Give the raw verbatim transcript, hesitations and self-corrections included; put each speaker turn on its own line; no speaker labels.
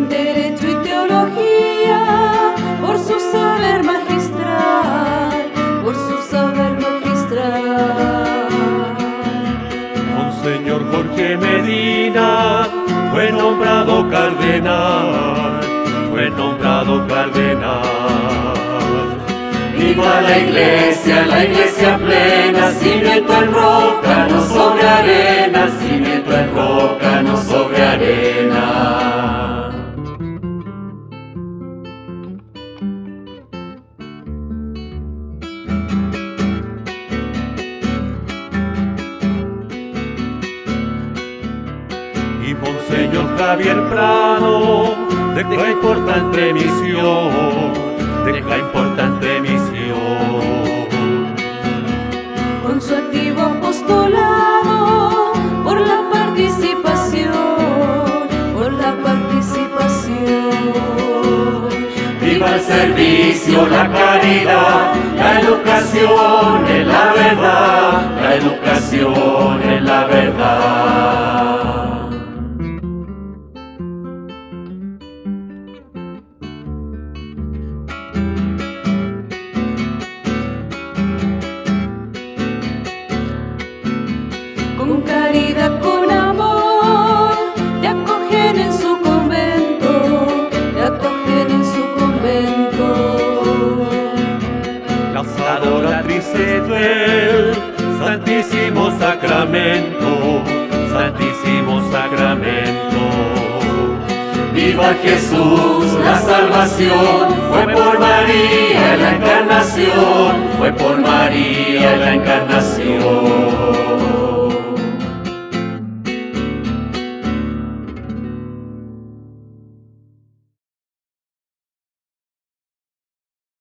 en Derecho y Teología, por su saber magistral, por su saber magistral.
Monseñor Jorge Medina fue nombrado cardenal, fue nombrado cardenal.
Viva la Iglesia, la Iglesia plena, cimiento en roca, no sobre arena, cimiento en roca, no sobre arena.
Y Monseñor Javier Prado deja importante misión, deja importante misión.
Con su activo apostolado, por la participación, por la participación.
Viva el servicio, la caridad, la educación en la verdad, la educación en la verdad.
Con caridad, con amor, le acogen en su convento, le acogen en su convento.
Las adoratrices del Santísimo Sacramento, Santísimo Sacramento.
Viva Jesús, la salvación fue por María en la encarnación, fue por María en la encarnación.